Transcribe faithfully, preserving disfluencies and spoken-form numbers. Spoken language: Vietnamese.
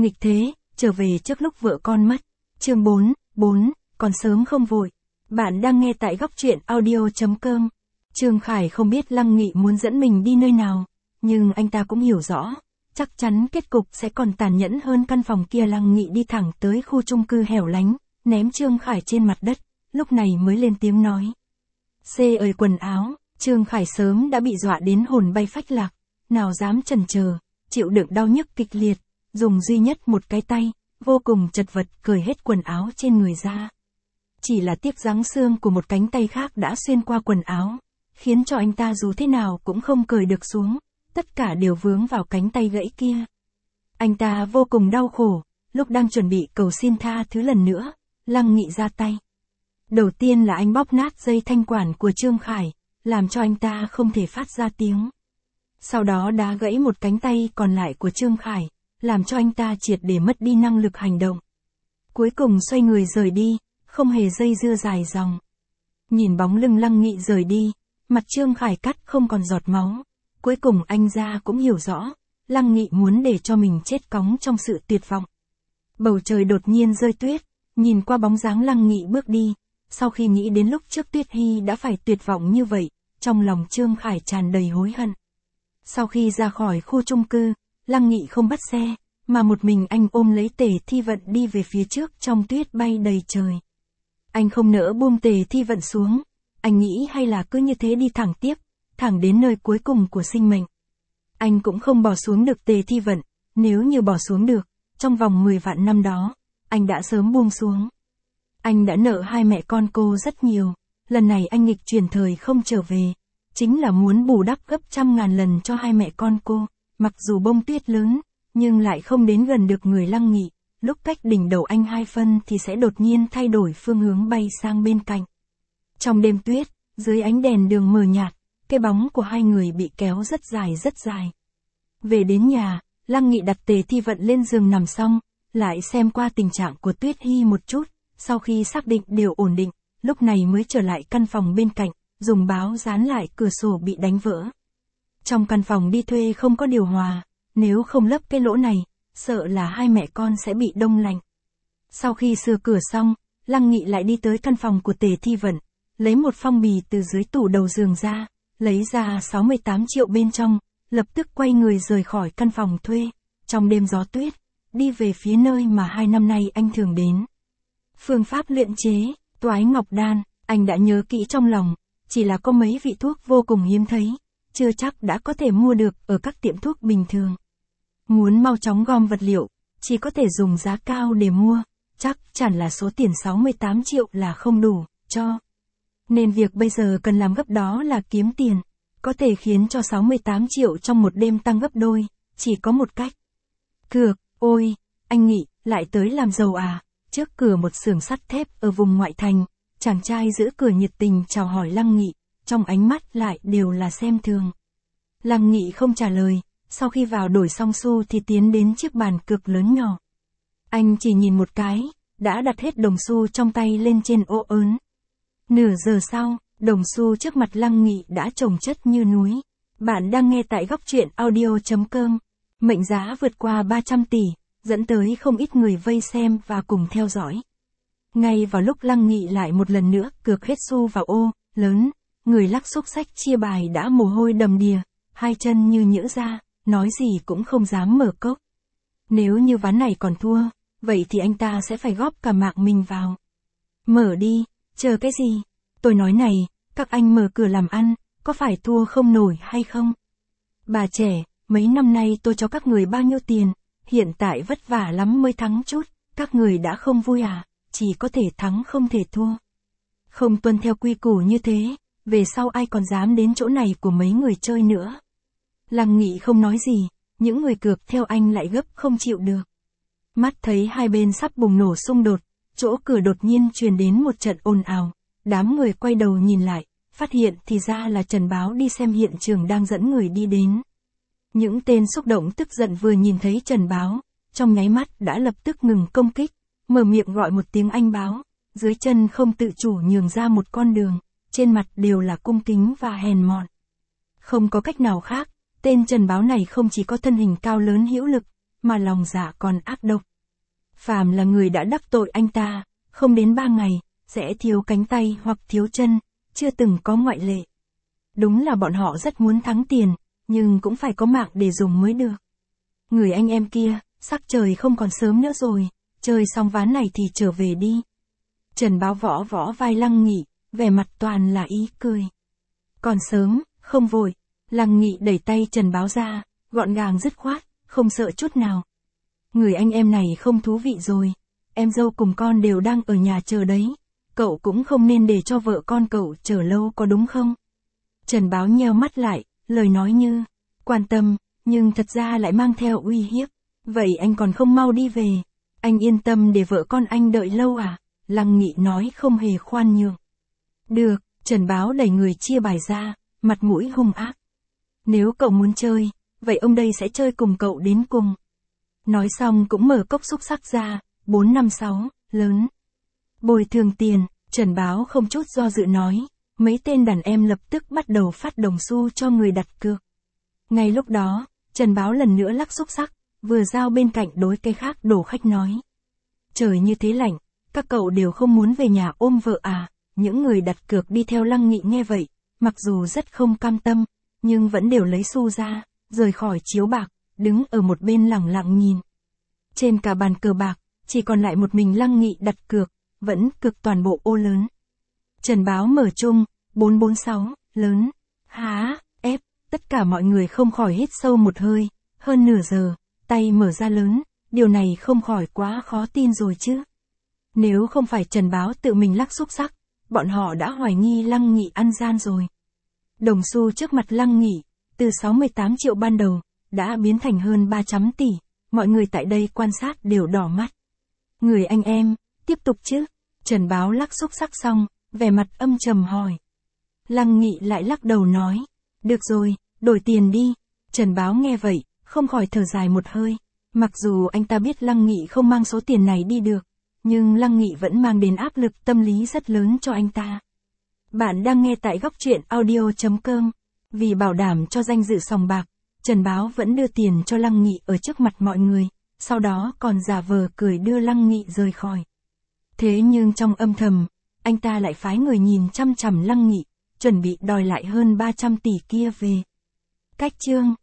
Nghịch thế, trở về trước lúc vợ con mất. Chương bốn, bốn, còn sớm không vội. Bạn đang nghe tại góc truyện audio chấm com. Trương Khải không biết Lăng Nghị muốn dẫn mình đi nơi nào, nhưng anh ta cũng hiểu rõ, chắc chắn kết cục sẽ còn tàn nhẫn hơn căn phòng kia. Lăng Nghị đi thẳng tới khu chung cư hẻo lánh, ném Trương Khải trên mặt đất, lúc này mới lên tiếng nói. Xê ơi quần áo, Trương Khải sớm đã bị dọa đến hồn bay phách lạc, nào dám chần chờ, chịu đựng đau nhức kịch liệt, dùng duy nhất một cái tay, vô cùng chật vật cởi hết quần áo trên người ra. Chỉ là tiếc giáng xương của một cánh tay khác đã xuyên qua quần áo, khiến cho anh ta dù thế nào cũng không cởi được xuống, tất cả đều vướng vào cánh tay gãy kia. Anh ta vô cùng đau khổ, lúc đang chuẩn bị cầu xin tha thứ lần nữa, Lăng Nghị ra tay. Đầu tiên là anh bóp nát dây thanh quản của Trương Khải, làm cho anh ta không thể phát ra tiếng. Sau đó đá gãy một cánh tay còn lại của Trương Khải, làm cho anh ta triệt để mất đi năng lực hành động. Cuối cùng xoay người rời đi, không hề dây dưa dài dòng. Nhìn bóng lưng Lăng Nghị rời đi, mặt Trương Khải cắt không còn giọt máu. Cuối cùng anh ra cũng hiểu rõ, Lăng Nghị muốn để cho mình chết cóng trong sự tuyệt vọng. Bầu trời đột nhiên rơi tuyết, nhìn qua bóng dáng Lăng Nghị bước đi, sau khi nghĩ đến lúc trước Tuyết Hy đã phải tuyệt vọng như vậy, trong lòng Trương Khải tràn đầy hối hận. Sau khi ra khỏi khu chung cư, Lăng Nghị không bắt xe, mà một mình anh ôm lấy Tề Thi Vận đi về phía trước trong tuyết bay đầy trời. Anh không nỡ buông Tề Thi Vận xuống, anh nghĩ hay là cứ như thế đi thẳng tiếp, thẳng đến nơi cuối cùng của sinh mệnh. Anh cũng không bỏ xuống được Tề Thi Vận, nếu như bỏ xuống được, trong vòng mười vạn năm đó, anh đã sớm buông xuống. Anh đã nợ hai mẹ con cô rất nhiều, lần này anh nghịch chuyển thời không trở về, chính là muốn bù đắp gấp trăm ngàn lần cho hai mẹ con cô, mặc dù bông tuyết lớn, nhưng lại không đến gần được người Lăng Nghị, lúc cách đỉnh đầu anh hai phân thì sẽ đột nhiên thay đổi phương hướng bay sang bên cạnh. Trong đêm tuyết, dưới ánh đèn đường mờ nhạt, cái bóng của hai người bị kéo rất dài rất dài. Về đến nhà, Lăng Nghị đặt Tề Thi Vận lên giường nằm xong, lại xem qua tình trạng của Tuyết Hy một chút, sau khi xác định đều ổn định, lúc này mới trở lại căn phòng bên cạnh, dùng báo dán lại cửa sổ bị đánh vỡ. Trong căn phòng đi thuê không có điều hòa, nếu không lấp cái lỗ này, sợ là hai mẹ con sẽ bị đông lạnh. Sau khi sửa cửa xong, Lăng Nghị lại đi tới căn phòng của Tề Thi Vận, lấy một phong bì từ dưới tủ đầu giường ra, lấy ra sáu mươi tám triệu bên trong, lập tức quay người rời khỏi căn phòng thuê, trong đêm gió tuyết, đi về phía nơi mà hai năm nay anh thường đến. Phương pháp luyện chế, Toái Ngọc Đan, anh đã nhớ kỹ trong lòng, chỉ là có mấy vị thuốc vô cùng hiếm thấy, chưa chắc đã có thể mua được ở các tiệm thuốc bình thường. Muốn mau chóng gom vật liệu, chỉ có thể dùng giá cao để mua, chắc chắn là số tiền sáu mươi tám triệu là không đủ, cho. Nên việc bây giờ cần làm gấp đó là kiếm tiền, có thể khiến cho sáu mươi tám triệu trong một đêm tăng gấp đôi, chỉ có một cách. Cược, ôi, anh Nghị, lại tới làm giàu à? Trước cửa một xưởng sắt thép ở vùng ngoại thành, chàng trai giữ cửa nhiệt tình chào hỏi Lăng Nghị, trong ánh mắt lại đều là xem thường. Lăng Nghị không trả lời, sau khi vào đổi xong xu thì tiến đến chiếc bàn cược lớn nhỏ. Anh chỉ nhìn một cái, đã đặt hết đồng xu trong tay lên trên ô ớn. Nửa giờ sau, đồng xu trước mặt Lăng Nghị đã chồng chất như núi. Bạn đang nghe tại góc truyện audio chấm com. Mệnh giá vượt qua ba trăm tỷ, dẫn tới không ít người vây xem và cùng theo dõi. Ngay vào lúc Lăng Nghị lại một lần nữa cược hết xu vào ô lớn, người lắc xúc xách chia bài đã mồ hôi đầm đìa, hai chân như nhỡ ra, nói gì cũng không dám mở cốc. Nếu như ván này còn thua, vậy thì anh ta sẽ phải góp cả mạng mình vào. Mở đi, chờ cái gì? Tôi nói này, các anh mở cửa làm ăn, có phải thua không nổi hay không? Bà trẻ, mấy năm nay tôi cho các người bao nhiêu tiền, hiện tại vất vả lắm mới thắng chút, các người đã không vui à, chỉ có thể thắng không thể thua. Không tuân theo quy củ như thế, về sau ai còn dám đến chỗ này của mấy người chơi nữa. Lăng Nghị không nói gì, những người cược theo anh lại gấp không chịu được. Mắt thấy hai bên sắp bùng nổ xung đột, chỗ cửa đột nhiên truyền đến một trận ồn ào, đám người quay đầu nhìn lại, phát hiện thì ra là Trần Báo đi xem hiện trường đang dẫn người đi đến. Những tên xúc động tức giận vừa nhìn thấy Trần Báo, trong nháy mắt đã lập tức ngừng công kích, mở miệng gọi một tiếng anh Báo, dưới chân không tự chủ nhường ra một con đường, trên mặt đều là cung kính và hèn mọn. Không có cách nào khác, tên Trần Báo này không chỉ có thân hình cao lớn hữu lực, mà lòng dạ còn ác độc. Phàm là người đã đắc tội anh ta, không đến ba ngày, sẽ thiếu cánh tay hoặc thiếu chân, chưa từng có ngoại lệ. Đúng là bọn họ rất muốn thắng tiền, nhưng cũng phải có mạng để dùng mới được. Người anh em kia, sắc trời không còn sớm nữa rồi, chơi xong ván này thì trở về đi. Trần Báo võ võ vai Lăng Nghị, vẻ mặt toàn là ý cười. Còn sớm, không vội. Lăng Nghị đẩy tay Trần Báo ra, gọn gàng dứt khoát, không sợ chút nào. Người anh em này không thú vị rồi, em dâu cùng con đều đang ở nhà chờ đấy, cậu cũng không nên để cho vợ con cậu chờ lâu có đúng không? Trần Báo nheo mắt lại, lời nói như quan tâm, nhưng thật ra lại mang theo uy hiếp. Vậy anh còn không mau đi về, anh yên tâm để vợ con anh đợi lâu à? Lăng Nghị nói không hề khoan nhượng. Được, Trần Báo đẩy người chia bài ra, mặt mũi hung ác. Nếu cậu muốn chơi, vậy ông đây sẽ chơi cùng cậu đến cùng. Nói xong cũng mở cốc xúc sắc ra, bốn năm sáu, lớn. Bồi thường tiền, Trần Báo không chút do dự nói, mấy tên đàn em lập tức bắt đầu phát đồng xu cho người đặt cược. Ngay lúc đó, Trần Báo lần nữa lắc xúc sắc, vừa giao bên cạnh đối cây khác đổ khách nói. Trời như thế lạnh, các cậu đều không muốn về nhà ôm vợ à? Những người đặt cược đi theo Lăng Nghị nghe vậy, mặc dù rất không cam tâm, nhưng vẫn đều lấy xu ra, rời khỏi chiếu bạc, đứng ở một bên lẳng lặng nhìn. Trên cả bàn cờ bạc, chỉ còn lại một mình Lăng Nghị đặt cược, vẫn cược toàn bộ ô lớn. Trần Báo mở chung, bốn bốn sáu, lớn, há, ép, tất cả mọi người không khỏi hít sâu một hơi, hơn nửa giờ, tay mở ra lớn, điều này không khỏi quá khó tin rồi chứ. Nếu không phải Trần Báo tự mình lắc xúc sắc, bọn họ đã hoài nghi Lăng Nghị ăn gian rồi. Đồng xu trước mặt Lăng Nghị, từ sáu mươi tám triệu ban đầu, đã biến thành hơn ba trăm tỷ, mọi người tại đây quan sát đều đỏ mắt. Người anh em, tiếp tục chứ? Trần Báo lắc xúc sắc xong, vẻ mặt âm trầm hỏi. Lăng Nghị lại lắc đầu nói, được rồi, đổi tiền đi. Trần Báo nghe vậy, không khỏi thở dài một hơi. Mặc dù anh ta biết Lăng Nghị không mang số tiền này đi được, nhưng Lăng Nghị vẫn mang đến áp lực tâm lý rất lớn cho anh ta. Bạn đang nghe tại góc truyện audio chấm com. Vì bảo đảm cho danh dự sòng bạc, Trần Báo vẫn đưa tiền cho Lăng Nghị ở trước mặt mọi người, sau đó còn giả vờ cười đưa Lăng Nghị rời khỏi. Thế nhưng trong âm thầm, anh ta lại phái người nhìn chăm chằm Lăng Nghị, chuẩn bị đòi lại hơn ba trăm tỷ kia về. Cách chương